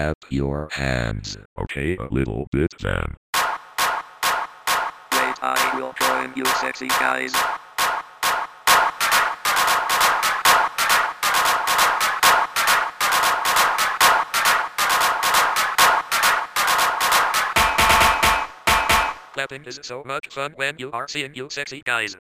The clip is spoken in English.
clap your hands. Okay, a little bit then. Wait, I will join you sexy guys. Clapping is so much fun when you are seeing you sexy guys.